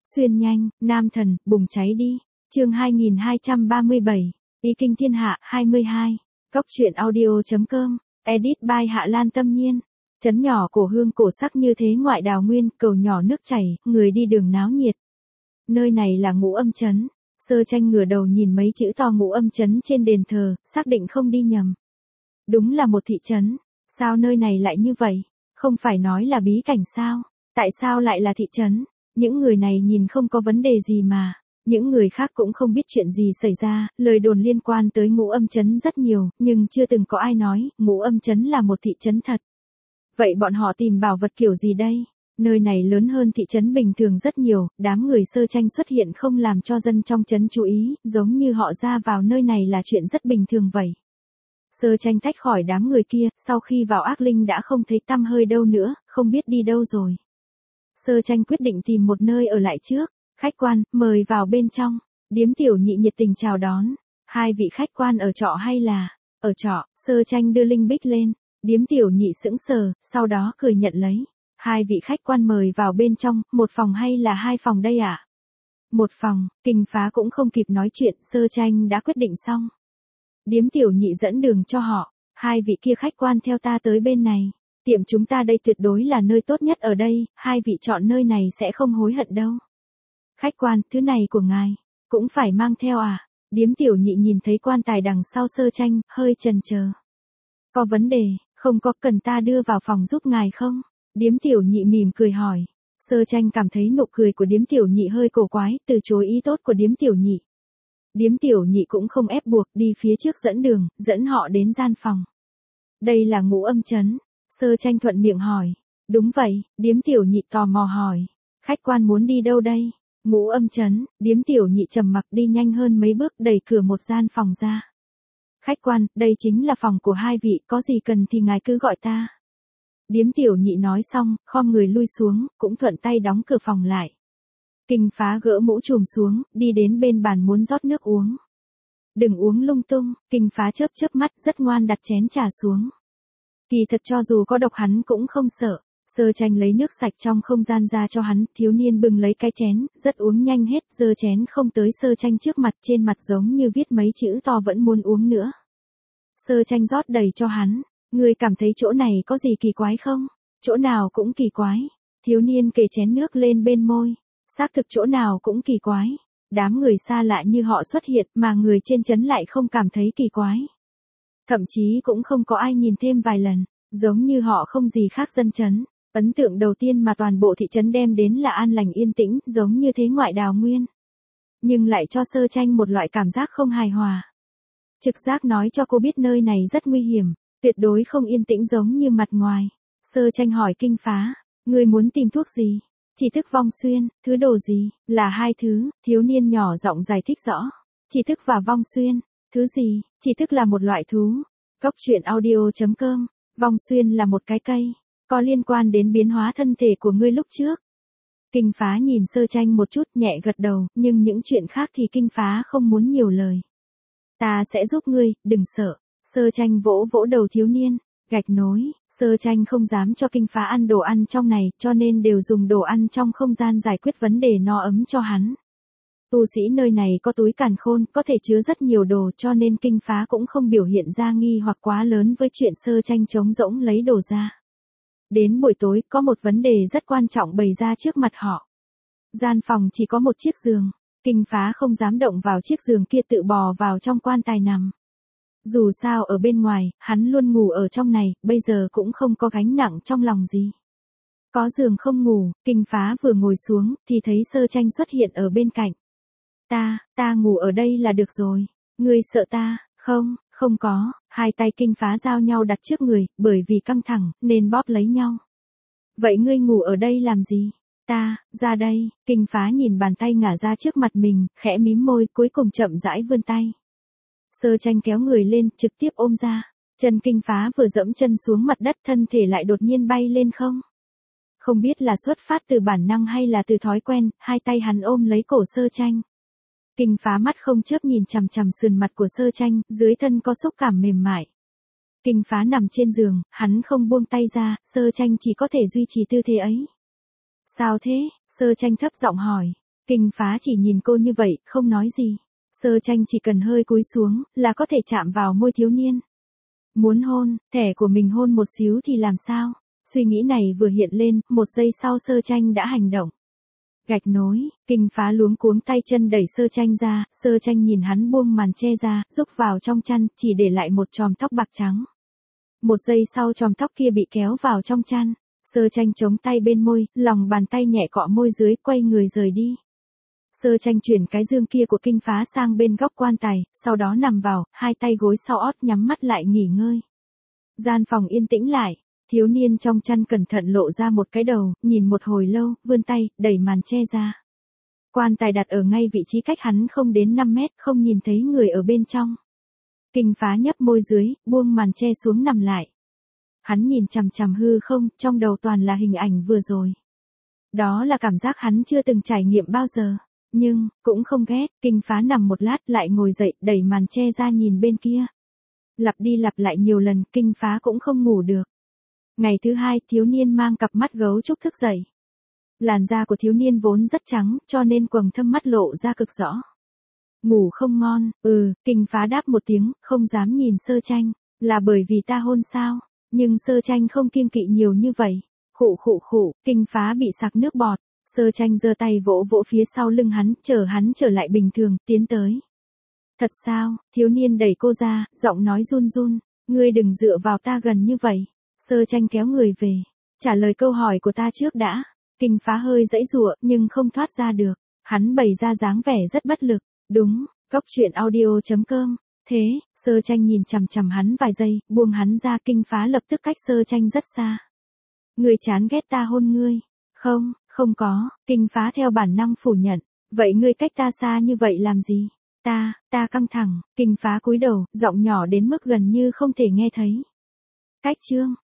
Xuyên nhanh, nam thần, bùng cháy đi. Chương 2237, Ý kinh thiên hạ, 22. Cóc truyện audio.com, edit by Hạ Lan Tâm Nhiên. Trấn nhỏ cổ hương cổ sắc như thế ngoại đào nguyên, cầu nhỏ nước chảy, người đi đường náo nhiệt. Nơi này là Ngũ Âm trấn. Sơ Tranh ngửa đầu nhìn mấy chữ to Ngũ Âm trấn trên đền thờ, xác định không đi nhầm. Đúng là một thị trấn. Sao nơi này lại như vậy? Không phải nói là bí cảnh sao? Tại sao lại là thị trấn? Những người này nhìn không có vấn đề gì mà. Những người khác cũng không biết chuyện gì xảy ra, lời đồn liên quan tới Ngũ Âm trấn rất nhiều, nhưng chưa từng có ai nói, Ngũ Âm trấn là một thị trấn thật. Vậy bọn họ tìm bảo vật kiểu gì đây? Nơi này lớn hơn thị trấn bình thường rất nhiều, đám người Sơ Tranh xuất hiện không làm cho dân trong trấn chú ý, giống như họ ra vào nơi này là chuyện rất bình thường vậy. Sơ Tranh tách khỏi đám người kia, sau khi vào Ác Linh đã không thấy tăm hơi đâu nữa, không biết đi đâu rồi. Sơ Tranh quyết định tìm một nơi ở lại trước. Khách quan, mời vào bên trong. Điếm Tiểu Nhị nhiệt tình chào đón. Hai vị khách quan ở trọ hay là? Ở trọ. Sơ Tranh đưa linh bích lên. Điếm Tiểu Nhị sững sờ, sau đó cười nhận lấy. Hai vị khách quan mời vào bên trong, một phòng hay là hai phòng đây ạ? Một phòng. Kình Phá cũng không kịp nói chuyện, Sơ Tranh đã quyết định xong. Điếm Tiểu Nhị dẫn đường cho họ. Hai vị kia khách quan theo ta tới bên này. Tiệm chúng ta đây tuyệt đối là nơi tốt nhất ở đây, hai vị chọn nơi này sẽ không hối hận đâu. Khách quan, thứ này của ngài, cũng phải mang theo à? Điếm Tiểu Nhị nhìn thấy quan tài đằng sau Sơ Tranh, hơi chần chờ. Có vấn đề, không có, cần ta đưa vào phòng giúp ngài không? Điếm Tiểu Nhị mỉm cười hỏi. Sơ Tranh cảm thấy nụ cười của Điếm Tiểu Nhị hơi cổ quái, từ chối ý tốt của Điếm Tiểu Nhị. Điếm Tiểu Nhị cũng không ép buộc, đi phía trước dẫn đường, dẫn họ đến gian phòng. Đây là Ngũ Âm trấn. Sơ Tranh thuận miệng hỏi. Đúng vậy, Điếm Tiểu Nhị tò mò hỏi. Khách quan muốn đi đâu đây? Ngũ Âm trấn. Điếm Tiểu Nhị trầm mặc đi nhanh hơn mấy bước, đẩy cửa một gian phòng ra. Khách quan, đây chính là phòng của hai vị, có gì cần thì ngài cứ gọi ta. Điếm Tiểu Nhị nói xong, khom người lui xuống, cũng thuận tay đóng cửa phòng lại. Kình Phá gỡ mũ trùm xuống, đi đến bên bàn muốn rót nước uống. Đừng uống lung tung. Kình Phá chớp chớp mắt, rất ngoan đặt chén trà xuống. Kỳ thật cho dù có độc hắn cũng không sợ. Sơ Tranh lấy nước sạch trong không gian ra cho hắn, thiếu niên bưng lấy cái chén, rất uống nhanh hết, giơ chén không tới Sơ Tranh trước mặt, trên mặt giống như viết mấy chữ to vẫn muốn uống nữa. Sơ Tranh rót đầy cho hắn. Ngươi cảm thấy chỗ này có gì kỳ quái không? Chỗ nào cũng kỳ quái. Thiếu niên kề chén nước lên bên môi. Xác thực chỗ nào cũng kỳ quái. Đám người xa lạ như họ xuất hiện mà người trên trấn lại không cảm thấy kỳ quái. Thậm chí cũng không có ai nhìn thêm vài lần, giống như họ không gì khác dân trấn. Ấn tượng đầu tiên mà toàn bộ thị trấn đem đến là an lành yên tĩnh, giống như thế ngoại đào nguyên. Nhưng lại cho Sơ Tranh một loại cảm giác không hài hòa. Trực giác nói cho cô biết nơi này rất nguy hiểm, tuyệt đối không yên tĩnh giống như mặt ngoài. Sơ Tranh hỏi Kình Phá, ngươi muốn tìm thuốc gì? Chỉ thức vong xuyên, thứ đồ gì? Là hai thứ, thiếu niên nhỏ giọng giải thích rõ. Chỉ thức và vong xuyên, thứ gì? Chỉ thức là một loại thú. Cóc truyện audio.com, vong xuyên là một cái cây, có liên quan đến biến hóa thân thể của ngươi lúc trước. Kình Phá nhìn Sơ Tranh một chút nhẹ gật đầu, nhưng những chuyện khác thì Kình Phá không muốn nhiều lời. Ta sẽ giúp ngươi, đừng sợ. Sơ Tranh vỗ vỗ đầu thiếu niên. Gạch nối, Sơ Tranh không dám cho Kình Phá ăn đồ ăn trong này, cho nên đều dùng đồ ăn trong không gian giải quyết vấn đề no ấm cho hắn. Tu sĩ nơi này có túi càn khôn, có thể chứa rất nhiều đồ, cho nên Kình Phá cũng không biểu hiện ra nghi hoặc quá lớn với chuyện Sơ Tranh trống rỗng lấy đồ ra. Đến buổi tối, có một vấn đề rất quan trọng bày ra trước mặt họ. Gian phòng chỉ có một chiếc giường. Kình Phá không dám động vào chiếc giường kia, tự bò vào trong quan tài nằm. Dù sao ở bên ngoài, hắn luôn ngủ ở trong này, bây giờ cũng không có gánh nặng trong lòng gì. Có giường không ngủ, Kình Phá vừa ngồi xuống, thì thấy Sơ Tranh xuất hiện ở bên cạnh. Ta ngủ ở đây là được rồi. Ngươi sợ ta? Không, không có. Hai tay Kình Phá giao nhau đặt trước người, bởi vì căng thẳng, nên bóp lấy nhau. Vậy ngươi ngủ ở đây làm gì? Ra đây. Kình Phá nhìn bàn tay ngả ra trước mặt mình, khẽ mím môi, cuối cùng chậm rãi vươn tay. Sơ Tranh kéo người lên, trực tiếp ôm ra. Chân Kình Phá vừa dẫm chân xuống mặt đất, thân thể lại đột nhiên bay lên không. Không biết là xuất phát từ bản năng hay là từ thói quen, hai tay hắn ôm lấy cổ Sơ Tranh. Kình Phá mắt không chớp nhìn chằm chằm sườn mặt của Sơ Tranh, dưới thân có xúc cảm mềm mại. Kình Phá nằm trên giường, hắn không buông tay ra, Sơ Tranh chỉ có thể duy trì tư thế ấy. Sao thế? Sơ Tranh thấp giọng hỏi. Kinh Phá chỉ nhìn cô như vậy, không nói gì. Sơ Tranh chỉ cần hơi cúi xuống, là có thể chạm vào môi thiếu niên. Muốn hôn, thẻ của mình hôn một xíu thì làm sao? Suy nghĩ này vừa hiện lên, một giây sau Sơ Tranh đã hành động. Gạch nối, Kinh Phá luống cuống tay chân đẩy Sơ Tranh ra, Sơ Tranh nhìn hắn buông màn che ra, rúc vào trong chăn, chỉ để lại một chòm tóc bạc trắng. Một giây sau chòm tóc kia bị kéo vào trong chăn, Sơ Tranh chống tay bên môi, lòng bàn tay nhẹ cọ môi dưới, quay người rời đi. Sơ Tranh chuyển cái dương kia của Kinh Phá sang bên góc quan tài, sau đó nằm vào, hai tay gối sau ót nhắm mắt lại nghỉ ngơi. Gian phòng yên tĩnh lại, thiếu niên trong chăn cẩn thận lộ ra một cái đầu, nhìn một hồi lâu, vươn tay, đẩy màn che ra. Quan tài đặt ở ngay vị trí cách hắn không đến 5 mét, không nhìn thấy người ở bên trong. Kinh Phá nhấp môi dưới, buông màn che xuống nằm lại. Hắn nhìn chằm chằm hư không, trong đầu toàn là hình ảnh vừa rồi. Đó là cảm giác hắn chưa từng trải nghiệm bao giờ. Nhưng, cũng không ghét, Kinh Phá nằm một lát lại ngồi dậy, đẩy màn che ra nhìn bên kia. Lặp đi lặp lại nhiều lần, Kinh Phá cũng không ngủ được. Ngày thứ hai, thiếu niên mang cặp mắt gấu trúc thức dậy. Làn da của thiếu niên vốn rất trắng, cho nên quầng thâm mắt lộ ra cực rõ. Ngủ không ngon, Kinh Phá đáp một tiếng, không dám nhìn Sơ Tranh, là bởi vì ta hôn sao, nhưng Sơ Tranh không kiêng kỵ nhiều như vậy. Khụ, Kinh Phá bị sặc nước bọt. Sơ Tranh giơ tay vỗ vỗ phía sau lưng hắn trở lại bình thường, tiến tới. Thật sao, thiếu niên đẩy cô ra, giọng nói run run, ngươi đừng dựa vào ta gần như vậy. Sơ Tranh kéo người về, trả lời câu hỏi của ta trước đã. Kinh Phá hơi giãy giụa, nhưng không thoát ra được. Hắn bày ra dáng vẻ rất bất lực. Đúng, goctruyện.audio.com. Thế, Sơ Tranh nhìn chằm chằm hắn vài giây, buông hắn ra. Kinh Phá lập tức cách Sơ Tranh rất xa. Ngươi chán ghét ta hôn ngươi? Không có, Kinh Phá theo bản năng phủ nhận. Vậy ngươi cách ta xa như vậy làm gì? Ta căng thẳng, Kinh Phá cúi đầu, giọng nhỏ đến mức gần như không thể nghe thấy. Cách chương.